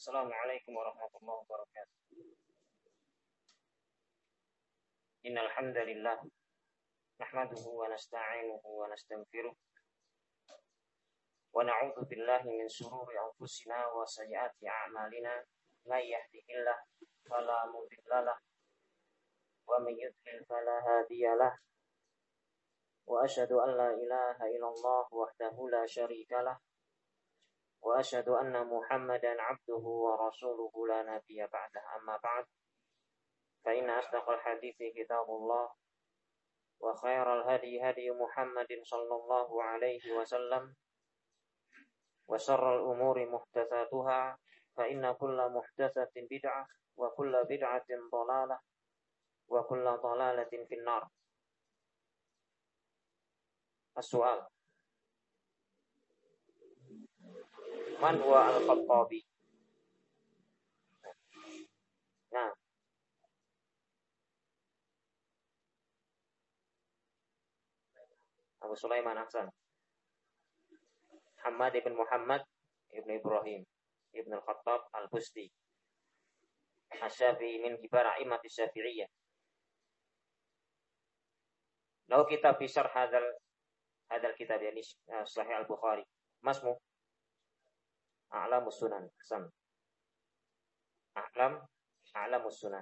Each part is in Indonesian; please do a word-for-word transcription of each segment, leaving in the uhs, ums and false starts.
Assalamualaikum warahmatullahi wabarakatuh. Innal hamdalillah nahmaduhu wa nasta'inuhu wa nastaghfiruh wa na'udzu billahi min shururi anfusina wa sayyiati a'malina. May yahdihillahu fala mudilla lahu wa may yudlil fala hadiyalah. Wa asyhadu an la ilaha illallah wahdahu la syarika lah. Wa asyhadu anna Muhammadan 'abduhu wa rasuluhu la nabiyya ba'dah. Amma ba'd. Fa inna asdaqal hadithi kitabullah wa khairal hadi hadi Muhammadin sallallahu alaihi wasallam wa syarrul umuri muhdatsatuha fa inna kulla muhdatsatin bid'ah wa kulla bid'atin dhalalah wa kulla dhalalatin finnar. As-su'al, man huwa al-Khattabi? Nah, Abu Sulaiman Ahsan. Muhammad ibn Muhammad ibn Ibrahim ibn al-Khattab al-Busti Asy-Syafi'i min kibar a'immat Asy-Syafi'iyah. Lau kitab fi syarh hadzal hadzal kitab yani Sahih Al-Bukhari. Masmu A'lamus Sunan. Hasan. A'lam A'lamus Sunan.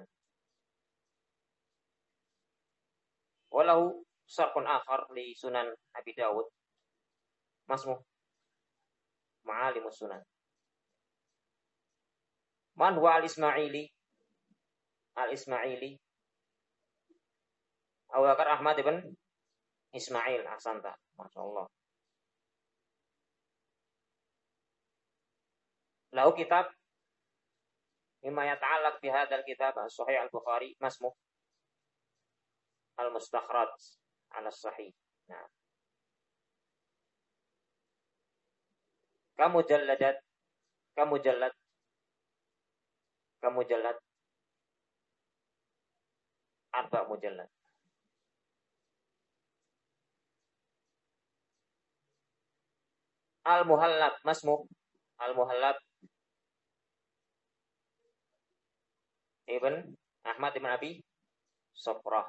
Walahu sarhun akhar li Sunan Abi Dawud. Masmu Ma'alimus Sunan. Man huwa al-Ismaili? Al-Ismaili Abu Bakar Ahmad ibn Ismail. Ahsanta. Masyaallah. Lahu kitab mimma yata'allaq bi hadzal kitab Sahih Al-Bukhari. Masmu Al-Mustakhraj 'ala Sahih. Nah. Kamu jalladat kamu jallad kamu jallad arba mujallad. Al-Muhallab. Masmu Al-Muhallab Ibn Ahmad ibn Abi Sofrah.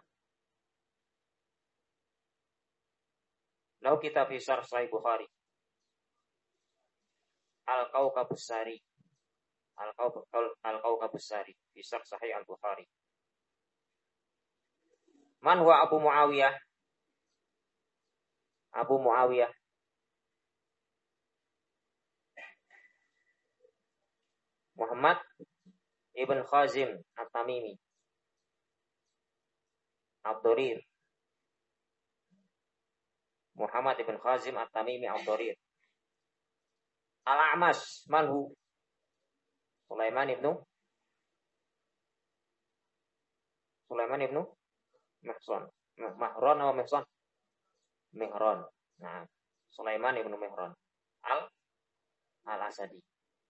Lahu kitab fi syarh Sahih Bukhari. Al-Kawkabus Sari. Al-Kawkabus Sari fi syarh Sahih Al-Bukhari. Man huwa Abu Muawiyah? Abu Muawiyah Muhammad ibn Khazim At-Tamimi Ad-Darir. Muhammad ibn Khazim At-Tamimi Ad-Darir. Al-A'mash manhu? Sulaiman ibnu Sulaiman ibnu Mihsan. Mahran atau Mihsan? Mihran. Nah, Sulaiman ibnu Mihran. Al Al-Asadi.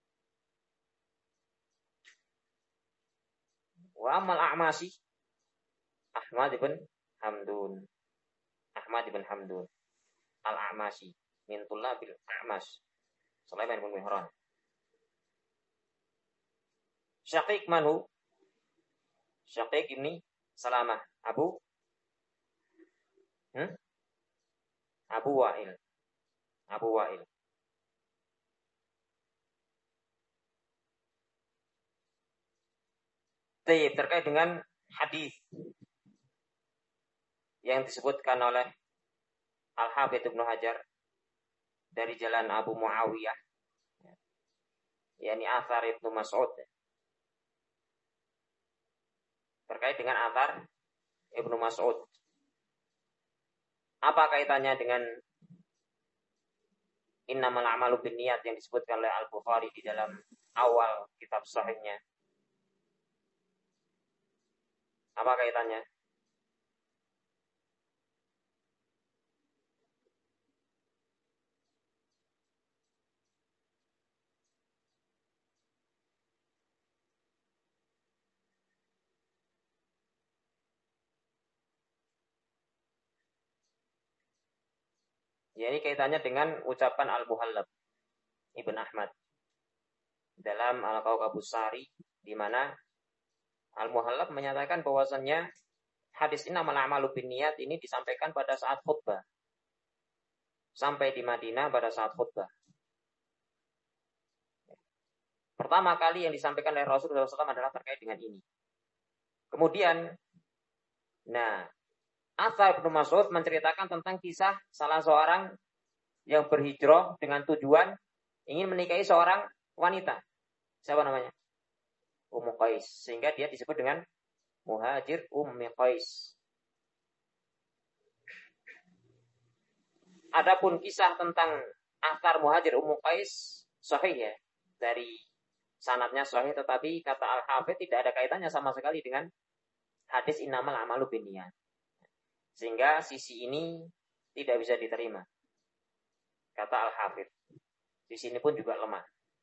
Wa amal a'masi Ahmad ibn Hamdun. Ahmad ibn Hamdun Al-A'masi min tullabil A'mas Sulaiman ibn Mihran. Syaqiq manhu? Syaqiq ibn Salamah Abu hmm? Abu Wa'il. Abu Wa'il. Terkait dengan hadis yang disebutkan oleh Al-Hafidz Ibnu Hajar dari jalan Abu Muawiyah, yakni athar Ibnu Mas'ud, terkait dengan athar Ibnu Mas'ud. Apa kaitannya dengan innamal a'malu binniyat yang disebutkan oleh Al-Bukhari di dalam awal kitab sahihnya? Apa kaitannya? Ya, ini kaitannya dengan ucapan Al-Muhallab Ibn Ahmad. dalam Al-Kawkabus Sari, di mana Al-Muhallab menyatakan bahwasannya hadis innamal a'malu binniyat ini disampaikan pada saat khutbah. Sampai di Madinah pada saat khutbah. Pertama kali yang disampaikan oleh Rasulullah shallallahu alaihi wasallam adalah terkait dengan ini. Kemudian, nah, Athar Ibnu Mas'ud menceritakan tentang kisah salah seorang yang berhijrah dengan tujuan ingin menikahi seorang wanita. Siapa namanya? Ummu Qais. Sehingga dia disebut dengan Muhajir Ummi Qais. Adapun kisah tentang Athar Muhajir Ummu Qais sahih ya, dari sanadnya sahih, tetapi kata Al-Hafidz tidak ada kaitannya sama sekali dengan hadis innamal a'malu binniyat. Sehingga sisi ini tidak bisa diterima. Kata Al-Hafidz. Sisi ini pun juga lemah.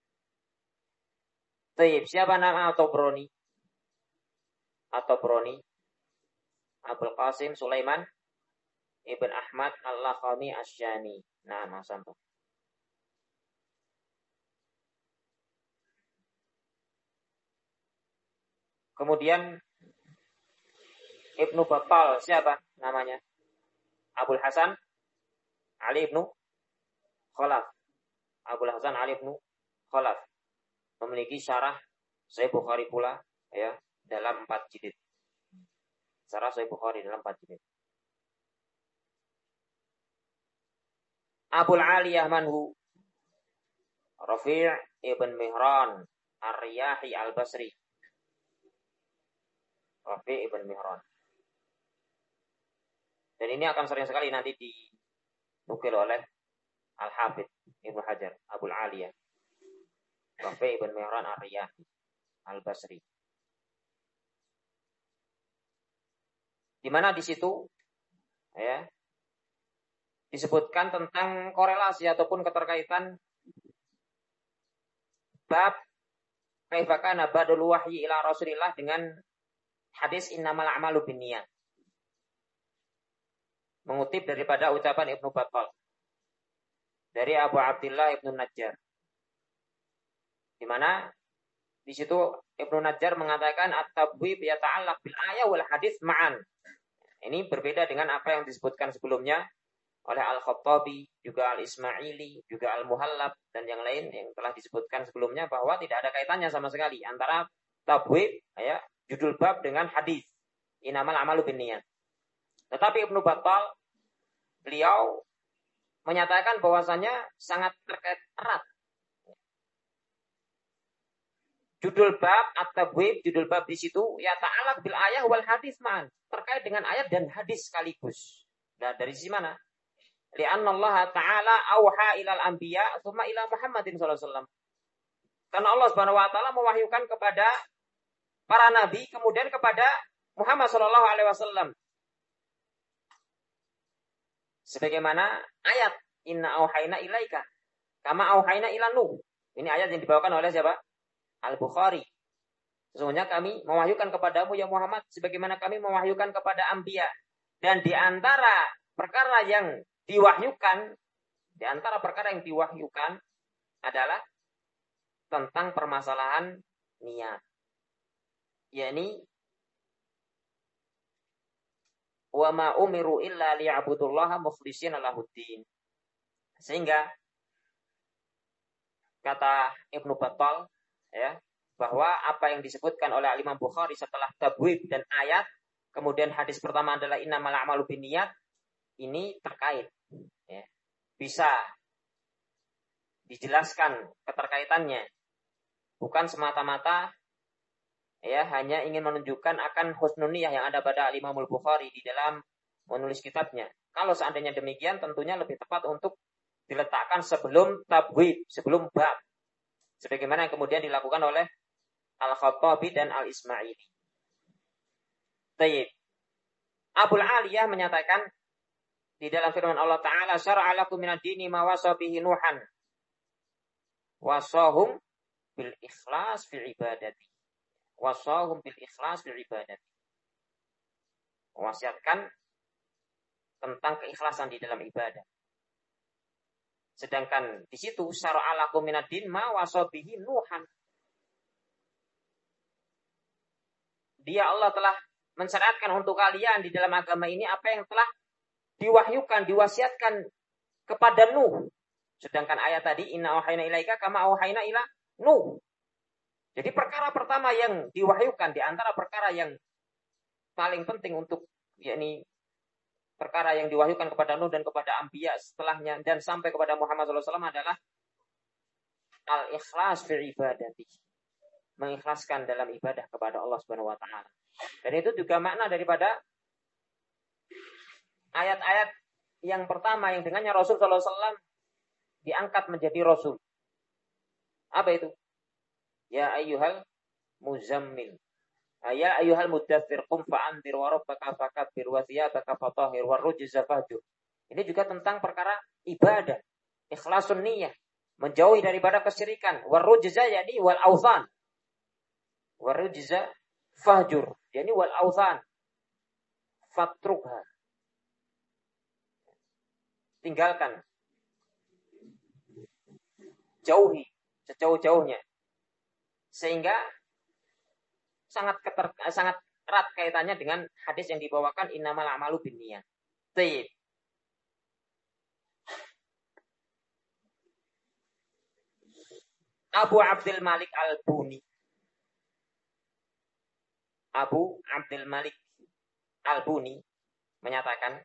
Taib, siapa nama At-Tabrani? At-Tabrani Abul Qasim Sulaiman Ibn Ahmad Al-Lakhami Asyani. Nah, masam tuh. Kemudian Ibnu Battal siapa namanya? Abul Hasan Ali Ibnu Khalaf. Abul Hasan Ali Ibnu Khalaf memiliki syarah Sahih Bukhari pula ya, dalam empat jilid. Syarah Sahih Bukhari dalam empat jilid. Abul Aliyah manhu? Rafi' Ibn Mihran Ar-Riyahi Al-Basri. Rafi' Ibn Mihran. Dan ini akan sering sekali nanti dinukil oleh Al-Hafidz Ibnu Hajar, Abul Aliyah. Rafi' Ibn Mihran Ar-Riyahi Al-Basri. Di mana di situ ya disebutkan tentang korelasi ataupun keterkaitan bab kaifa kana badul wahyi ila Rasulillah dengan hadis innamal a'malu binniyat. Mengutip daripada ucapan Ibnu Battal dari Abu Abdullah Ibnu Najjar. Di mana di situ Ibnu Najjar mengatakan at-tabwib yata'allaq bil ayat wal hadis ma'an. Ini berbeda dengan apa yang disebutkan sebelumnya oleh Al-Khattabi, juga Al-Ismaili, juga Al-Muhallab dan yang lain yang telah disebutkan sebelumnya, bahwa tidak ada kaitannya sama sekali antara tabwib ya, judul bab dengan hadis innamal a'malu binniyat. Tetapi Ibnu Battal beliau menyatakan bahwasanya sangat terkait erat. Judul bab at-tabwib, judul bab di situ ya ta'alaq bil ayat wal hadis man, terkait dengan ayat dan hadis sekaligus. Nah, dari sisi mana? Li'anna Allah Ta'ala auha ilal anbiya tsumma ila Muhammadin sallallahu alaihi wasallam. Karena Allah Subhanahu wa taala mewahyukan kepada para nabi, kemudian kepada Muhammad sallallahu alaihi wasallam. Sebagaimana ayat inna auhayna ilaika kama auhayna ila Nuh. Ini ayat yang dibawakan oleh siapa? Al-Bukhari. Sesungguhnya kami mewahyukan kepadamu ya Muhammad sebagaimana kami mewahyukan kepada anbiya. Dan di antara perkara yang diwahyukan, di antara perkara yang diwahyukan adalah tentang permasalahan niat. yakni wa ma umiru illa liya'budullaha mukhlishina lahuddin. Sehingga kata Ibnu Battal ya, bahwa apa yang disebutkan oleh Imam Bukhari setelah tabwib dan ayat, kemudian hadis pertama adalah innamal a'malu binniyat, ini terkait ya. Bisa dijelaskan keterkaitannya, bukan semata-mata ya hanya ingin menunjukkan akan husnul niyah yang ada pada Imam Bukhari di dalam menulis kitabnya. Kalau seandainya demikian, tentunya lebih tepat untuk diletakkan sebelum tabwib, sebelum bab, sebagaimana yang kemudian dilakukan oleh Al-Khattabi dan Al-Ismaili. Tayyib. Abul Aliyah menyatakan di dalam firman Allah Ta'ala, syara'a lakum minad dini ma wasa bihi Nuhan wasahum bil ikhlas fi ibadati. Wasahum bil ikhlas fi ibadati. Mewasiatkan tentang keikhlasan di dalam ibadah. Sedangkan di situ syara'a lakum minad din ma wasa bihi Nuhan. dia Allah telah mensyariatkan untuk kalian di dalam agama ini apa yang telah diwahyukan, diwasiatkan kepada Nuh. Sedangkan ayat tadi inna auhayna ilaika kama auhayna ila Nuh. Jadi perkara pertama yang diwahyukan di antara perkara yang paling penting untuk yakni perkara yang diwahyukan kepada Nuh dan kepada Anbiya setelahnya dan sampai kepada Muhammad shallallahu alaihi wasallam adalah al-ikhlas fi ibadati. Mengikhlaskan dalam ibadah kepada Allah Subhanahu wa taala. Dan itu juga makna daripada ayat-ayat yang pertama yang dengannya Rasul shallallahu alaihi wasallam diangkat menjadi rasul. Apa itu? Ya ayyuhal muzammil. Ya ayyuhal mudaththir qum fa'anzir wa rabbaka fakabbir wa thiyabaka fatahhir wa rujza fahjur. Ini juga tentang perkara ibadah, ikhlasun niyyah, menjauhi daripada kesyirikan, wa rujza yakni wal authan. Wa rujza fahjur, yakni wal authan. Fatrukha. Tinggalkan. Jauhi sejauh-jauhnya. Sehingga sangat keter, sangat erat kaitannya dengan hadis yang dibawakan innamal a'malu binniyat. Baik. Abu Abdul Malik Al-Buni. Abu Abdul Malik Al-Buni menyatakan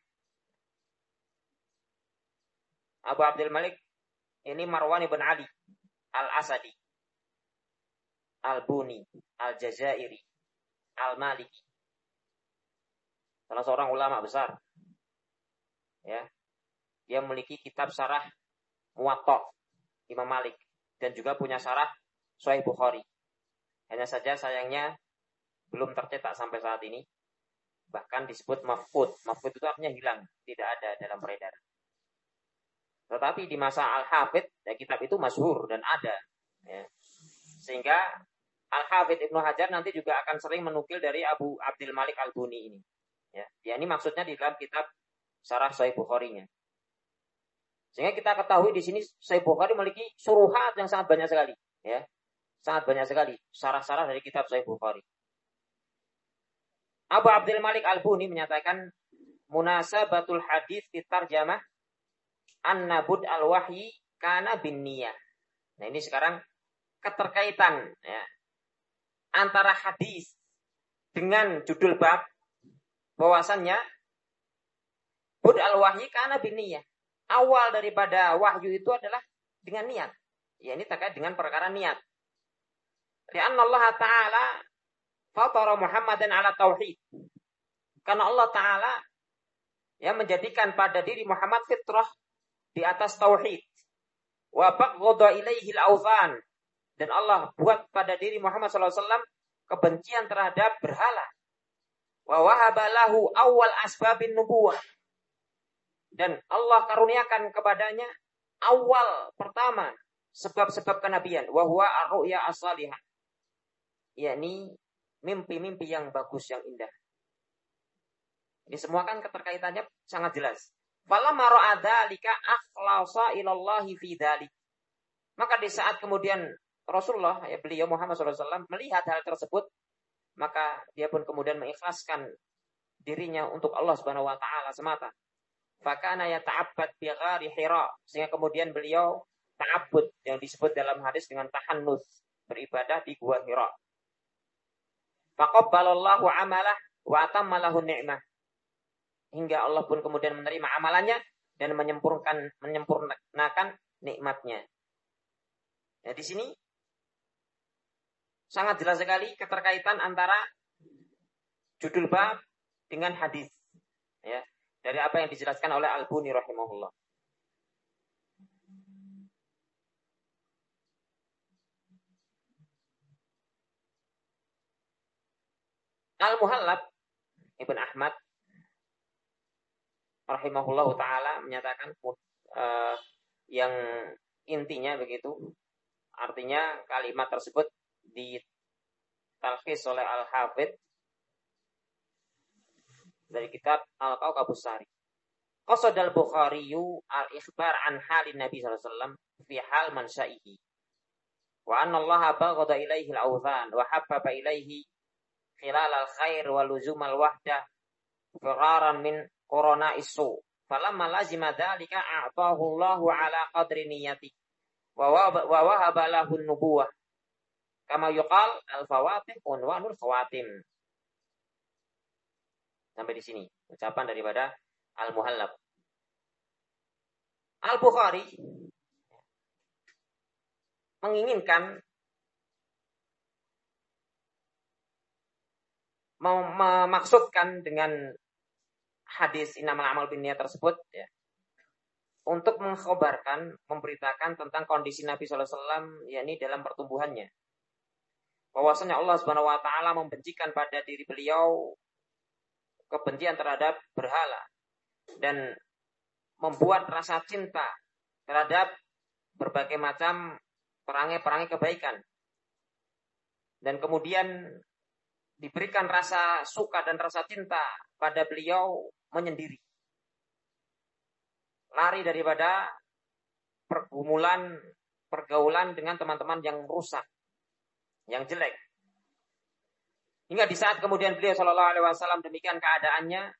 Abu Abdul Malik ini Marwan ibn Ali Al-Asadi Al-Buni, Al-Jazairi, Al-Maliki. Salah seorang ulama besar. Ya. Dia memiliki kitab syarah Muwatta Imam Malik dan juga punya syarah Sahih Bukhari. Hanya saja sayangnya belum tercetak sampai saat ini. Bahkan disebut mafqud. Mafqud itu artinya hilang, tidak ada dalam peredaran. Tetapi di masa Al-Hafidh, ya, kitab itu masyhur dan ada. Ya. Sehingga Al-Hafidh Ibnu Hajar nanti juga akan sering menukil dari Abu Abdul Malik Al-Buni ini. Ya, ya ini maksudnya di dalam kitab Syarah Sahih Bukhari-nya. Sehingga kita ketahui di sini Sahih Bukhari memiliki syuruhat yang sangat banyak sekali. Ya, sangat banyak sekali syarah-syarah dari kitab Sahih Bukhari. Abu Abdul Malik Al-Buni menyatakan munasabatul hadis fi tarjamah anna bud al-wahyi kana bin niyah. Nah, ini sekarang keterkaitan ya, antara hadis dengan judul bab bahwasannya bud al-wahyi kana bin niyah. Awal daripada wahyu itu adalah dengan niat. Ya, ini terkait dengan perkara niat. Lianna Allah Ta'ala fatara Muhammadan ala tauhid. Karena Allah Ta'ala ya menjadikan pada diri Muhammad fitrah di atas tauhid. Wa baqghada ilaihi al-awthan. Dan Allah buat pada diri Muhammad shallallahu alaihi wasallam kebencian terhadap berhala. Wa wahaba lahu awal asbabin nubuwah. Dan Allah karuniakan kepadanya awal pertama sebab-sebab kenabian. Wa huwa ar-ru'ya as-salihah. Yakni mimpi-mimpi yang bagus, yang indah. Ini semua kan keterkaitannya sangat jelas. Falamma ra'a dzalika akhlasa ilallahi fi dzalik. Maka di saat kemudian Rasulullah, ya beliau Muhammad shallallahu alaihi wasallam melihat hal tersebut, maka dia pun kemudian mengikhlaskan dirinya untuk Allah Subhanahu wa taala semata. Fakana yata'abbad bi ghari Hira, sehingga kemudian beliau ta'abbud yang disebut dalam hadis dengan tahannus, beribadah di gua Hira. Faqabbalallahu amalah wa atammalahu ni'mah. Hingga Allah pun kemudian menerima amalannya dan menyempurnakan menyempurnakan nikmatnya. Ya, di sini sangat jelas sekali keterkaitan antara judul bab dengan hadis. Ya, dari apa yang dijelaskan oleh Al-Buni rahimahullah. Al-Muhallab Ibn Ahmad rahimahullahu ta'ala menyatakan uh, yang intinya begitu. Artinya kalimat tersebut ditalkhis oleh Al-Hafidh dari kitab Al-Kawkabus Sari. Qasadal Bukhariyu al-ikhbar an halin Nabi sallallahu alaihi wasallam fi hal mansaihi. Wa anna Allah baghada ilaihi al-awthan wa habbaba ilaihi khilal al-khair wa luzum al-wahdah firaran min corona isu. Falamma lazima dzalika a'tahu Allahu ala qadri niyyati wa wahaba lahu an-nubuwah. Kama yuqal al-fawatih unwanul khawatim. Sampai di sini ucapan daripada Al-Muhallab. Al-Bukhari menginginkan memaksudkan dengan hadis innamal a'malu binniyat tersebut ya, untuk mengkhabarkan, memberitakan tentang kondisi Nabi sallallahu alaihi wasallam yakni dalam pertumbuhannya. Bahwasanya Allah Subhanahu wa taala membencikan pada diri beliau kebencian terhadap berhala dan membuat rasa cinta terhadap berbagai macam perangai-perangai kebaikan. Dan kemudian diberikan rasa suka dan rasa cinta pada beliau menyendiri. Lari daripada pergumulan, pergaulan dengan teman-teman yang rusak, yang jelek. Hingga di saat kemudian beliau Shallallahu Alaihi Wasallam demikian keadaannya,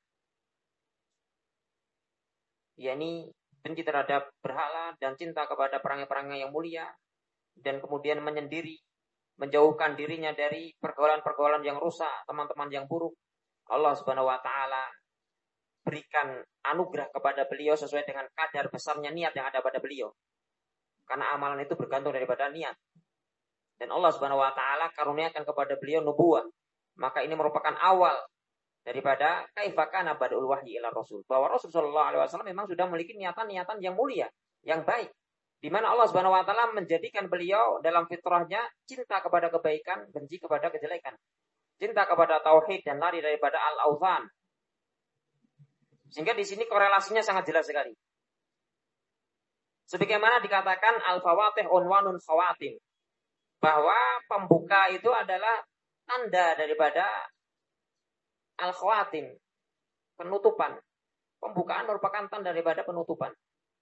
yakni benci terhadap berhala dan cinta kepada perangai-perangai yang mulia, dan kemudian menyendiri, menjauhkan dirinya dari pergaulan-pergaulan yang rusak, teman-teman yang buruk. Allah Subhanahu wa taala berikan anugerah kepada beliau sesuai dengan kadar besarnya niat yang ada pada beliau. Karena amalan itu bergantung daripada niat. Dan Allah Subhanahu wa taala karuniakan kepada beliau nubuwah. Maka ini merupakan awal daripada kaifa kana badul wahyi ila Rasul. Bahwa Rasul sallallahu alaihi wasallam memang sudah memiliki niatan-niatan yang mulia, yang baik. Di mana Allah Subhanahu wa taala menjadikan beliau dalam fitrahnya cinta kepada kebaikan, benci kepada kejelekan. Cinta kepada tauhid dan lari daripada al-authan. Sehingga di sini korelasinya sangat jelas sekali. Sebagaimana dikatakan al-fawatih unwanun khawatim. Bahwa pembuka itu adalah tanda daripada al-khawatim, penutupan. Pembukaan merupakan tanda daripada penutupan.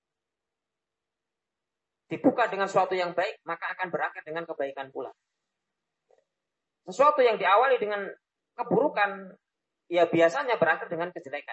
Dibuka dengan sesuatu yang baik, maka akan berakhir dengan kebaikan pula. Sesuatu yang diawali dengan keburukan, ya biasanya berakhir dengan kejelekan.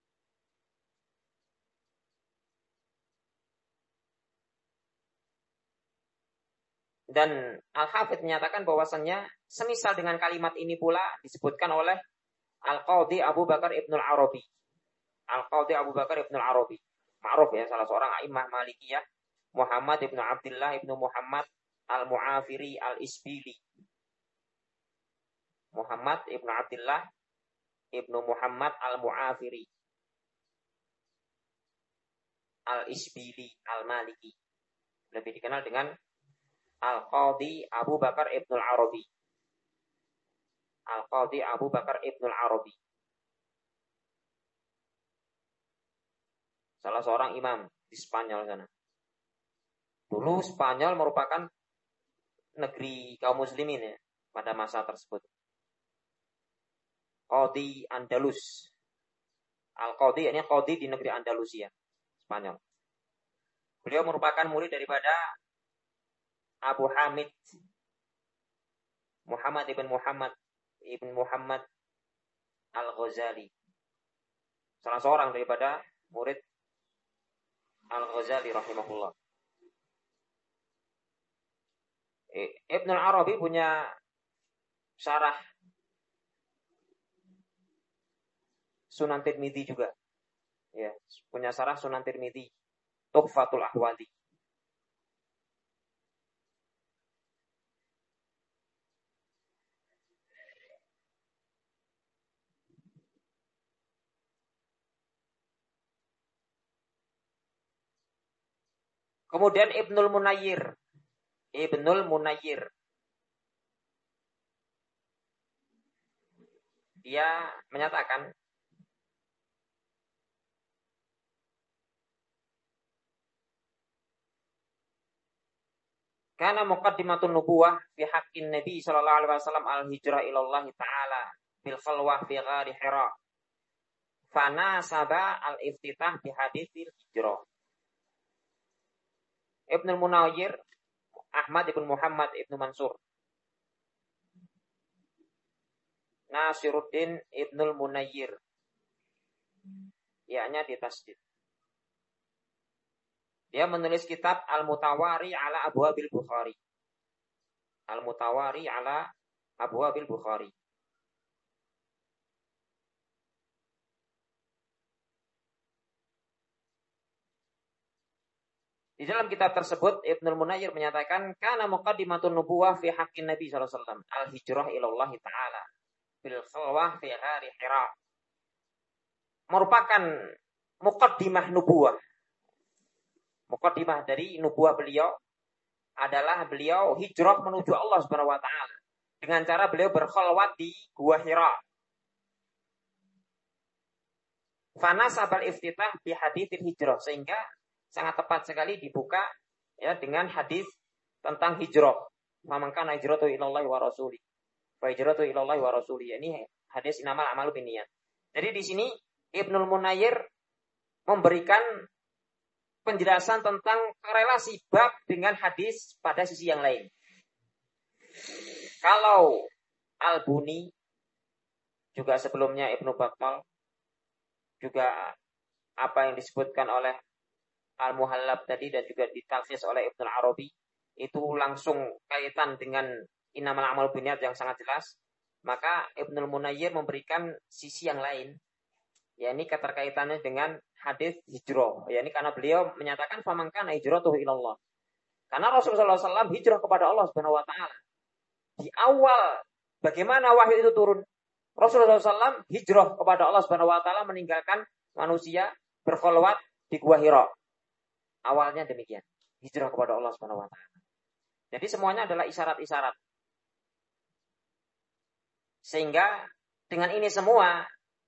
Dan Al-Hafidh menyatakan bahwasannya semisal dengan kalimat ini pula disebutkan oleh Al-Qadhi Abu Bakar Ibnul Arabi. Al-Qadhi Abu Bakar Ibnul Arabi. Ma'ruf ya, salah seorang a'immah Malikiyah. Muhammad Ibnu Abdullah Ibnu Muhammad Al-Mu'afiri Al-Isbili. Muhammad Ibnu Abdullah Ibnu Muhammad Al-Mu'afiri Al-Isbili Al-Maliki. Lebih dikenal dengan Al-Qadhi Abu Bakar Ibnul Arabi. Al-Qadhi Abu Bakar Ibnul Arabi. Salah seorang imam di Spanyol sana. Dulu Spanyol merupakan negeri kaum muslimin ya, pada masa tersebut. Qadhi Andalus. Al-Qadhi ini Qadhi di negeri Andalusia, Spanyol. Beliau merupakan murid daripada Abu Hamid Muhammad ibn Muhammad ibn Muhammad Al-Ghazali. Salah seorang daripada murid Al-Ghazali rahimahullah. Ibn Arabi punya syarah Sunan Tirmidzi juga. Ya, punya syarah Sunan Tirmidzi, Tuhfatul Ahwadi. Kemudian Ibnul Munayyir. Ibnul Munayyir. Dia menyatakan kana muqaddimatun nubuwah fi haqqin Nabi sallallahu alaihi wasallam al-hijrah ila Allah taala bil khalwah fi ghari Hira. Fana saba al-iftitah bi haditsil hijrah. Ibnul Munayyir Ahmad ibn Muhammad ibn Mansur. Nasiruddin Ibnul Munayyir. Ya-nya ditasdid. Dia menulis kitab Al-Mutawari ala Abwabil Bukhari. Al-Mutawari ala Abwabil Bukhari. Di dalam kitab tersebut Ibnul Munayyir menyatakan kana muqaddimatun nubuwah fi haqqin Nabi sallallahu alaihi wasallam al-hijrah ila Allah taala bil khalwah fi ghari Hira. Merupakan muqaddimah nubuwah. Muqaddimah dari nubuwah beliau adalah beliau hijrah menuju Allah Subhanahu wa taala dengan cara beliau berkhalwat di Gua Hira. Fanasabal iftitah bi haditsil hijrah, sehingga sangat tepat sekali dibuka ya dengan hadis tentang hijrah. Man kana hijratu ilallahi wa rasuli. Fa hijratu ilallahi wa rasuli. Ini hadis inamal amalu binniyat. Jadi di sini Ibnul Munayyir memberikan penjelasan tentang relasi bab dengan hadis pada sisi yang lain. Kalau Al-Buni juga sebelumnya Ibnu Battal juga apa yang disebutkan oleh Al-Muhallab tadi dan juga ditalkhis oleh Ibnu Arabi itu langsung kaitan dengan innamal a'malu binniyat yang sangat jelas, maka Ibnu Munayyir memberikan sisi yang lain, yakni keterkaitannya dengan hadis hijrah, yakni karena beliau menyatakan faman kana hijratuhu ilallah. Karena Rasulullah shallallahu alaihi wasallam hijrah kepada Allah Subhanahu wa taala. Di awal bagaimana wahyu itu turun? Rasulullah shallallahu alaihi wasallam hijrah kepada Allah Subhanahu wa taala meninggalkan manusia berkholwat di Gua Hira. Awalnya demikian, hijrah kepada Allah Subhanahu wa taala. Jadi semuanya adalah isyarat-isyarat. Sehingga dengan ini semua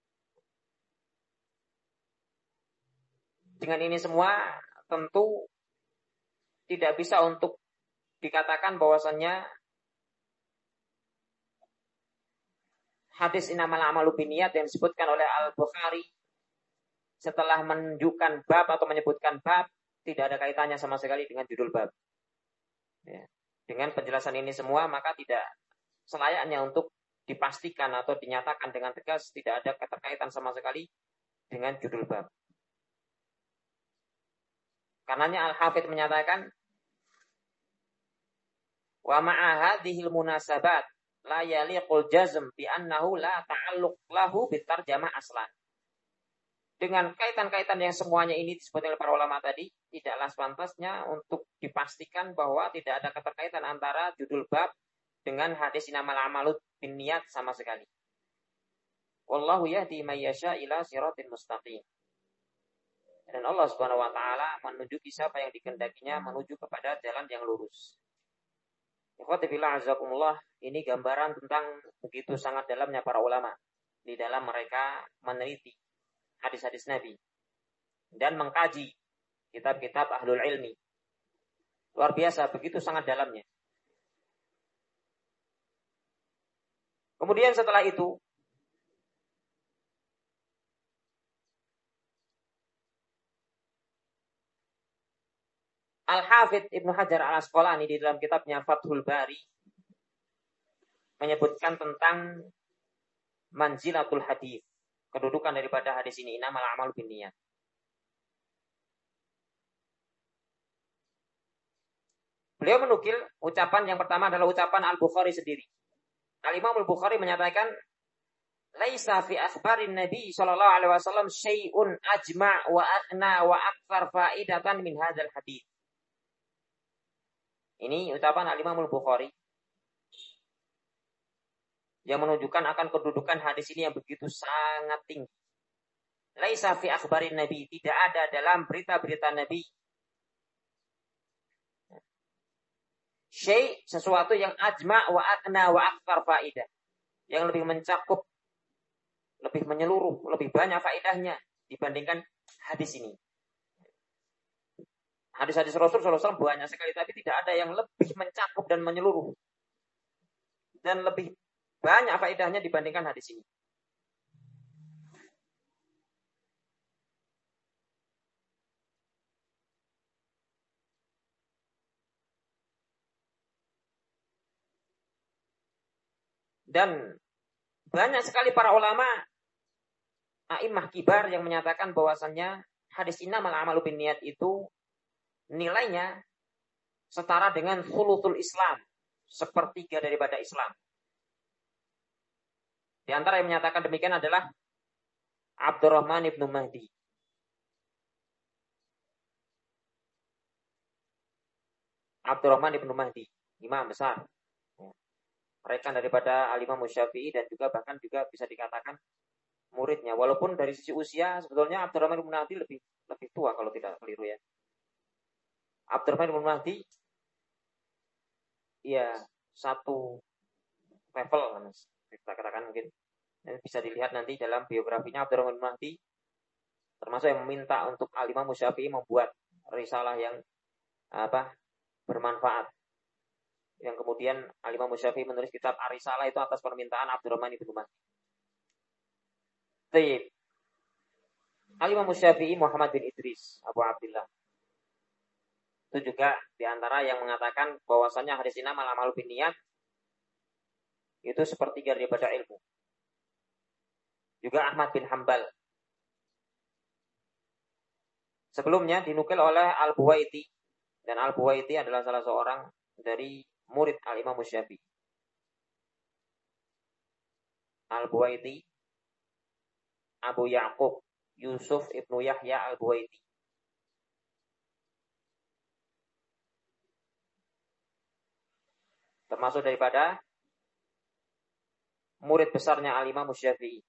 dengan ini semua tentu tidak bisa untuk dikatakan bahwasannya hadis innamal a'malu binniyat yang disebutkan oleh Al-Bukhari setelah menunjukkan bab atau menyebutkan bab tidak ada kaitannya sama sekali dengan judul bab. Ya. Dengan penjelasan ini semua, maka tidak selayaknya untuk dipastikan atau dinyatakan dengan tegas tidak ada keterkaitan sama sekali dengan judul bab. Karenanya Al-Hafidz menyatakan, wa ma'a hadhil munasabat la yaliqul jazm bi annahu la ta'alluq lahu bitarjamah aslan. Dengan kaitan-kaitan yang semuanya ini disebut oleh para ulama tadi, tidaklah sepantasnya untuk dipastikan bahwa tidak ada keterkaitan antara judul bab dengan hadis innamal a'malu binniyat sama sekali. Wallahu yahdi may yasha ila siratin mustaqim. Dan Allah Subhanahu wa taala menunjuki siapa yang dikehendakinya menuju kepada jalan yang lurus. Ikhwati fillah azakumullah, ini gambaran tentang begitu sangat dalamnya para ulama di dalam mereka meneliti hadis-hadis Nabi dan mengkaji kitab-kitab ahlul ilmi. Luar biasa, begitu sangat dalamnya. Kemudian setelah itu Al-Hafidz Ibnu Hajar Al-Asqalani di dalam kitabnya Fathul Bari menyebutkan tentang manzilatul hadis, kedudukan daripada hadis ini, innamal a'malu binniyat. Beliau menukil ucapan yang pertama adalah ucapan Al-Bukhari sendiri. Al-Imam Al-Bukhari menyatakan, laisa fi akhbarin Nabi sallallahu alaihi wasallam syai'un ajma' wa aghna wa akthar faidatan min hadzal hadis. Ini ucapan Al-Imam Al-Bukhari yang menunjukkan akan kedudukan hadis ini yang begitu sangat tinggi. Laisa fi akhbarin Nabi, tidak ada dalam berita-berita Nabi syai' sesuatu yang ajma' wa akna wa akthar faidah, yang lebih mencakup, lebih menyeluruh, lebih banyak faedahnya dibandingkan hadis ini. Hadis-hadis Rasul sallallahu alaihi wasallam banyak sekali, tapi tidak ada yang lebih mencakup dan menyeluruh dan lebih banyak faedahnya dibandingkan hadis ini. Dan banyak sekali para ulama a'immah kibar yang menyatakan bahwasannya hadis innamal a'malu binniyat itu nilainya setara dengan thuluthul Islam, sepertiga daripada Islam. Di antara yang menyatakan demikian adalah Abdurrahman ibnu Mahdi. Abdurrahman ibnu Mahdi, imam besar. Rekan daripada Al-Imam Syafi'i dan juga bahkan juga bisa dikatakan muridnya. Walaupun dari sisi usia sebetulnya Abdurrahman ibnu Mahdi lebih lebih tua kalau tidak keliru ya. Abdurrahman ibnu Mahdi ya satu level kan kita katakan mungkin. Dan bisa dilihat nanti dalam biografinya Abdurrahman ibnu Mahdi termasuk yang meminta untuk Al-Imam Syafi'i membuat risalah yang apa bermanfaat. Yang kemudian Al-Imam Syafi'i menulis kitab Ar-Risalah itu atas permintaan Abdurrahman ibnu Mahdi. Baik. Al-Imam Syafi'i Muhammad bin Idris Abu Abdullah. Itu juga diantara yang mengatakan bahwasannya hadis innamal a'malu binniyat itu sepertiga daripada ilmu. Juga Ahmad bin Hambal. Sebelumnya dinukil oleh Al-Buwaiti. Dan Al-Buwaiti adalah salah seorang dari murid Al-Imam Syafi'i. Al-Buwaiti Abu Ya'qub Yusuf ibnu Yahya Al-Buwaiti. Termasuk daripada murid besarnya Al-Imam Syafi'i.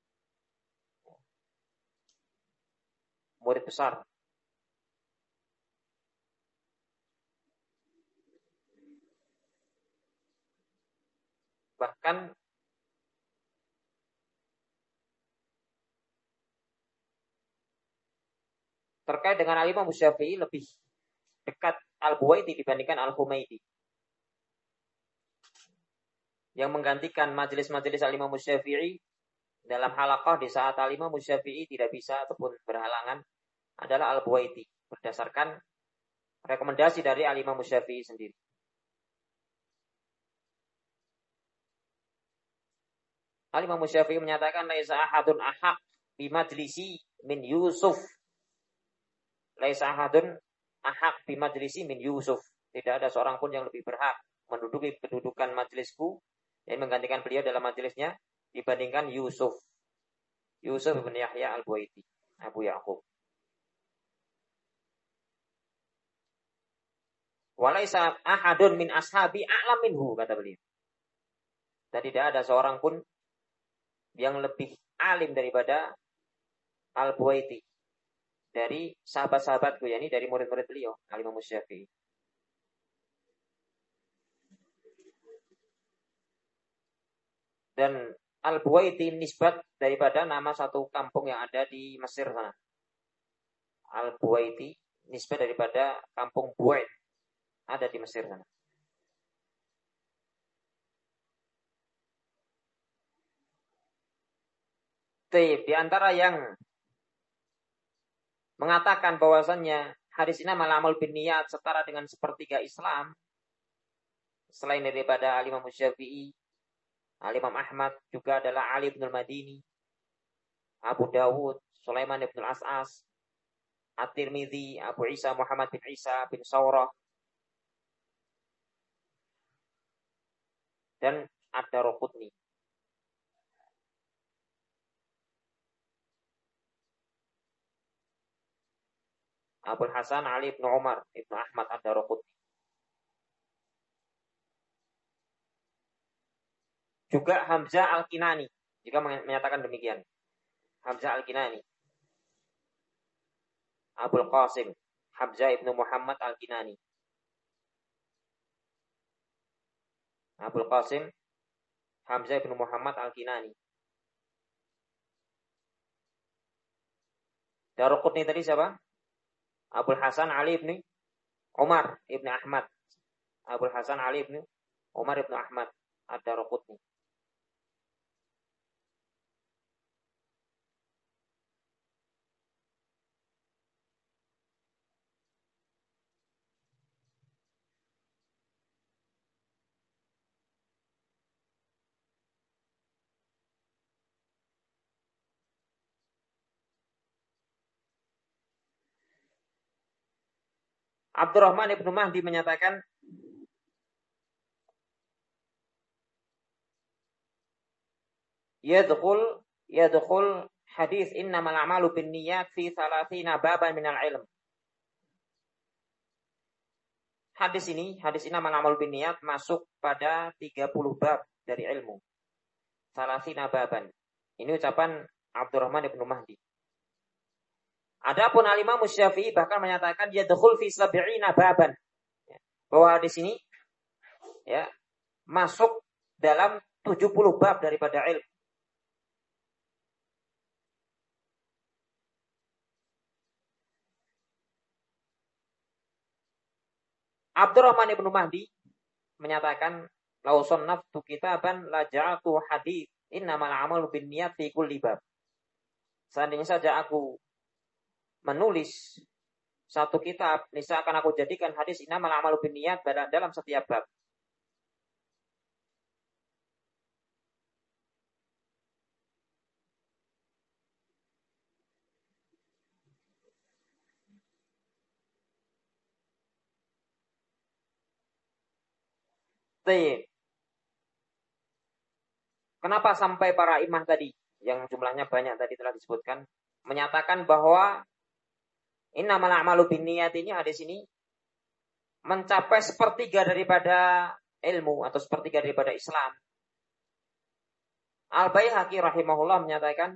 Murid besar. Bahkan terkait dengan Al-Imam Syafi'i lebih dekat Al-Buwaiti dibandingkan Al-Humaidi. Yang menggantikan majelis-majelis Al-Imam Syafi'i dalam halaqah di saat Al-Imam Syafi'i tidak bisa ataupun berhalangan adalah Al-Buwaiti berdasarkan rekomendasi dari Al-Imam Syafi'i sendiri. Al-Imam Syafi'i menyatakan laisa ahadun ahaq bi majlisi min Yusuf. Laisa ahadun ahaq bi majlisi min Yusuf. Tidak ada seorang pun yang lebih berhak menduduki kedudukan majelisku yang menggantikan beliau dalam majelisnya dibandingkan Yusuf. Yusuf bin Yahya Al-Buwaiti, Abu Ya'qub. Walaisa ahadun min ashabi a'lam minhu, kata beliau. Dan tidak ada seorang pun yang lebih alim daripada Al-Buwaiti dari sahabat-sahabatku, yakni dari murid-murid beliau, Al-Imam Syafi'i. Dan Al-Buwaiti nisbat daripada nama satu kampung yang ada di Mesir sana. Al-Buwaiti nisbat daripada kampung Buwait ada di Mesir sana. Di antara yang mengatakan bahwasannya hadis innamal a'malu binniyat setara dengan sepertiga Islam, selain daripada Al-Imam Syafi'i, Al-Imam Ahmad, juga adalah Ali bin Al-Madini, Abu Dawud, Sulaiman bin Al-As'as, At-Tirmidzi, Abu Isa Muhammad bin Isa bin Saurah, dan Ad-Daraqutni. Abul Hasan Ali bin Umar Ibnu Ahmad Ad-Daraqutni. Juga Hamzah Al-Kinani juga menyatakan demikian. Hamzah Al-Kinani. Abul Qasim Hamzah Ibnu Muhammad Al-Kinani. Abul Qasim Hamzah Ibnu Muhammad Al-Kinani. Daraqutni tadi siapa? Abul Hasan Ali ibn Umar ibn Ahmad. Abul Hasan Ali ibn Umar ibn Ahmad Ad-Daraqutni. Abdurrahman ibnu Mahdi menyatakan, yadkhul yadkhul hadis innamal a'malu binniyat fi thalathina baban minal ilm. Hadis ini, hadis innamal a'malu binniyat masuk pada tiga puluh bab dari ilmu. Thalathina baban. Ini ucapan Abdurrahman ibnu Mahdi. Adapun Al-Imam Syafi'i bahkan menyatakan yadkhul fi sab'ina baban. Bahwa hadis ini ya masuk dalam tujuh puluh bab daripada ilmu. Abdurrahman ibnu Mahdi menyatakan, "Lau sannaftu kitaban la ja'atu hadits innamal a'malu binniyat fi kulli bab." Seandainya saja aku menulis satu kitab, niscaya akan aku jadikan hadis innamal a'malu binniyat dalam setiap bab. Kenapa sampai para imam tadi, yang jumlahnya banyak tadi telah disebutkan, menyatakan bahwa innamal a'malu binniyat ini hadis ini mencapai sepertiga daripada ilmu atau sepertiga daripada Islam. Al-Baihaqi rahimahullah menyatakan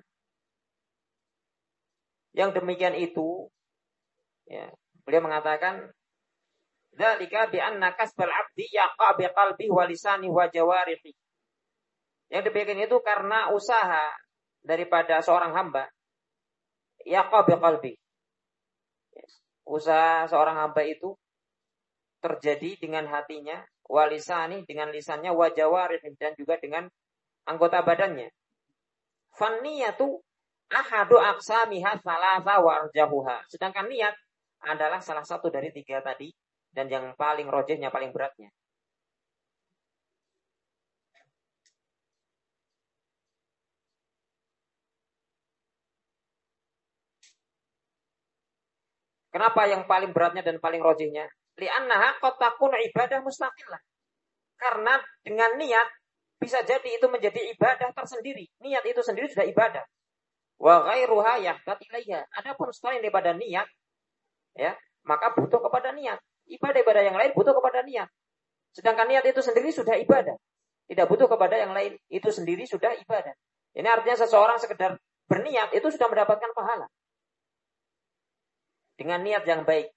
yang demikian itu, ya, beliau mengatakan dzalika bi anna kasbal 'abdi yaqa bi qalbi wa lisani wa jawarihi. Yang demikian itu karena usaha daripada seorang hamba yaqa bi qalbi. Usaha seorang hamba itu terjadi dengan hatinya, wa lisani dengan lisannya, wa jawarihi dan juga dengan anggota badannya. Fanniyatu ahadu aqsamiha thalatha wa arjahuha. Sedangkan niat adalah salah satu dari tiga tadi dan yang paling rojihnya, paling beratnya. Kenapa yang paling beratnya dan paling rojihnya? Li'annaha qad takunu ibadah mustaqillah. Karena dengan niat bisa jadi itu menjadi ibadah tersendiri. Niat itu sendiri sudah ibadah. Wa ghairuha yahtat ilaiha. Adapun selain daripada niat, ya, maka butuh kepada niat. Ibadah-ibadah yang lain butuh kepada niat. Sedangkan niat itu sendiri sudah ibadah. Tidak butuh kepada yang lain. Itu sendiri sudah ibadah. Ini artinya seseorang sekedar berniat itu sudah mendapatkan pahala. Dengan niat yang baik.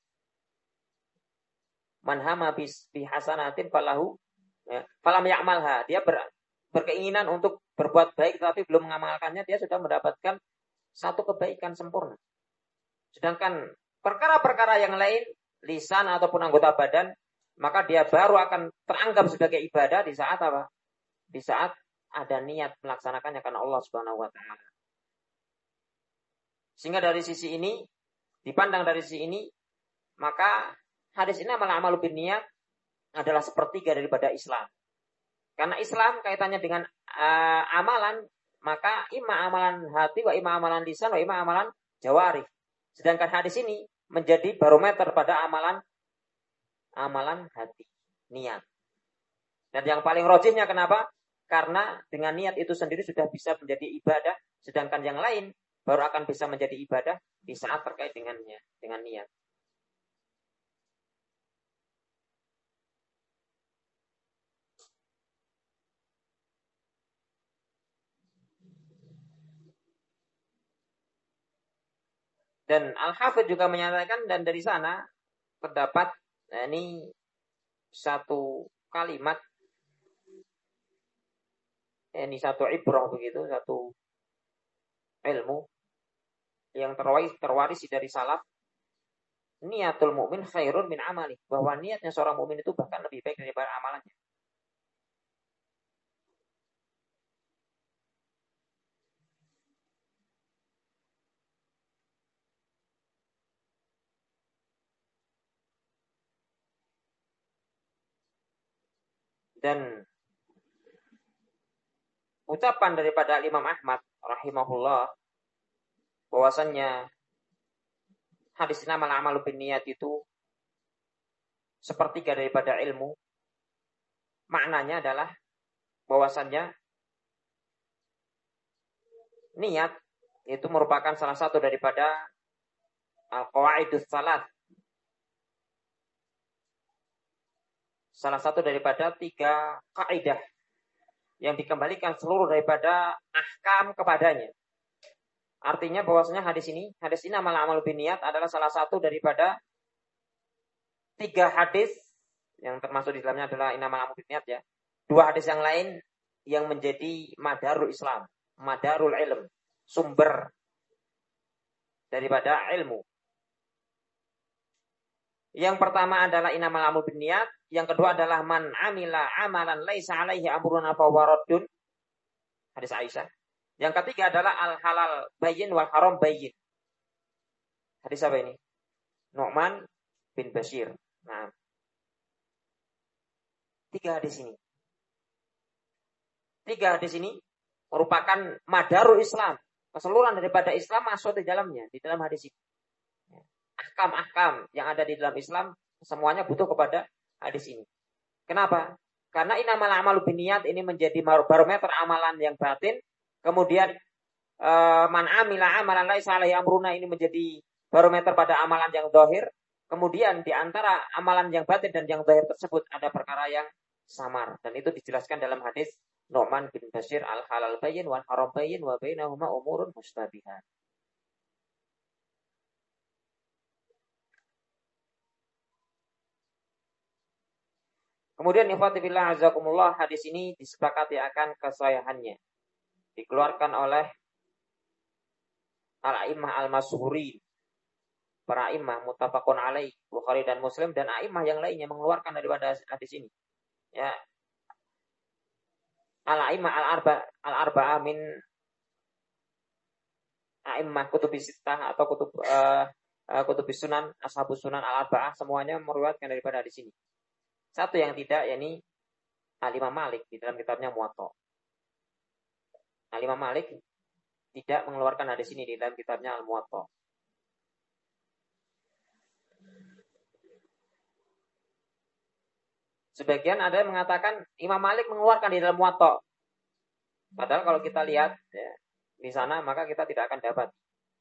Man hama bi hasanatin falahu ya, falam ya'malha. Dia ber, berkeinginan untuk berbuat baik tapi belum mengamalkannya, dia sudah mendapatkan satu kebaikan sempurna. Sedangkan perkara-perkara yang lain, lisan ataupun anggota badan, maka dia baru akan teranggap sebagai ibadah di saat apa? Di saat ada niat melaksanakannya karena Allah Subhanahu wa taala. Sehingga dari sisi ini, dipandang dari sisi ini, maka hadis ini innamal a'malu binniyat adalah sepertiga daripada Islam. Karena Islam kaitannya dengan uh, amalan, maka ima amalan hati, wa ima amalan lisan, wa ima amalan jawarih. Sedangkan hadis ini menjadi barometer pada amalan amalan hati, niat. Dan yang paling rojihnya kenapa? Karena dengan niat itu sendiri sudah bisa menjadi ibadah, sedangkan yang lain baru akan bisa menjadi ibadah di saat terkait dengannya, dengan niat. Dan Al-Hafidh juga menyatakan, dan dari sana terdapat, nah ini satu kalimat, ini satu ibrah begitu, satu ilmu yang terwaris, terwarisi dari salaf. Niatul mukmin khairun min amali, bahwa niatnya seorang mukmin itu bahkan lebih baik daripada amalannya. Dan ucapan daripada Imam Ahmad rahimahullah bahwasannya hadis innamal a'malu binniyat itu sepertiga daripada ilmu. Maknanya adalah bahwasannya niat itu merupakan salah satu daripada al-qawaidus salat. Salah satu daripada tiga kaidah yang dikembalikan seluruh daripada ahkam kepadanya. Artinya bahwasanya hadis ini, hadis ini amal amal biniat adalah salah satu daripada tiga hadis yang termasuk di dalamnya adalah inamal amal biniat ya. Dua hadis yang lain yang menjadi madarul Islam, madarul ilm, sumber daripada ilmu. Yang pertama adalah inamal amal biniat, yang kedua adalah man amila amalan laisa alaihi amruna fa huwa raddun. Hadis Aisyah. Yang ketiga adalah al-halal bayyin wal haram bayyin. Hadis apa ini? Nu'man bin Bashir. Nah, tiga hadis ini. Tiga hadis ini merupakan madarul Islam. Keseluruhan daripada Islam masuk di dalamnya, di dalam hadis ini. Ahkam-ahkam yang ada di dalam Islam semuanya butuh kepada hadis ini. Kenapa? Karena inamal amalu binniyat ini menjadi barometer amalan yang batin. Kemudian man amila amalan laisa alaihi amruna ini menjadi barometer pada amalan yang zahir. Kemudian di antara amalan yang batin dan yang zahir tersebut ada perkara yang samar, dan itu dijelaskan dalam hadis Nu'man bin Bashir, al-halal bayyin wal haram bayyin wa bainahuma umurun mustabihat. Kemudian ikhwati fillah azakumullah, hadis ini disepakati akan kesahihannya. Dikeluarkan oleh al-a'immah al-masyhurin, para a'immah muttafaqun alaih, Bukhari dan Muslim, dan a'immah yang lainnya mengeluarkan daripada hadis ini. Ya. Al-a'immah al-arba al-arba'ah min a'immah kutubis sittah atau kutub uh, uh, kutubis sunan, ashabus sunan al-arba'ah, semuanya meriwayatkan daripada hadis ini. Satu yang tidak, yakni Al-Imam Malik di dalam kitabnya Muwatta. Al-Imam Malik tidak mengeluarkan hadis ini di dalam kitabnya Al-Muwatta. Sebagian ada yang mengatakan Imam Malik mengeluarkan di dalam Muwatta. Padahal kalau kita lihat ya, di sana maka kita tidak akan dapat.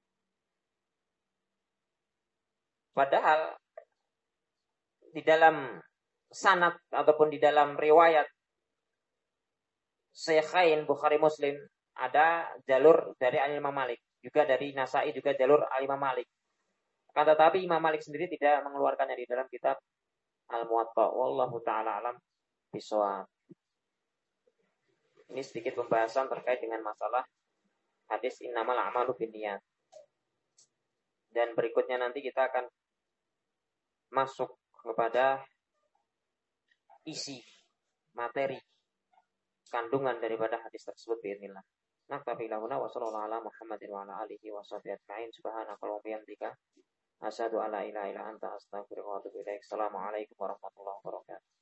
Padahal di dalam sanad ataupun di dalam riwayat Syaikhain Bukhari Muslim ada jalur dari Imam Malik, juga dari Nasai, juga jalur Imam Malik. Kan tetapi Imam Malik sendiri tidak mengeluarkannya di dalam kitab Al-Muwatta. Wallahu ta'ala alam bishawab. Ini sedikit pembahasan terkait dengan masalah hadis innamal a'malu binniyat. Dan berikutnya nanti kita akan masuk kepada isi materi kandungan daripada hadis tersebut biidznillah. Naktafi lahuna wa sallallahu ala Muhammadin wa ala alihi wa sahbihi ajma'in. Subhanakallahumma wa bihamdika asyhadu an la ilaha illa anta astaghfiruka wa atubu ilaik. Assalamualaikum warahmatullahi wabarakatuh.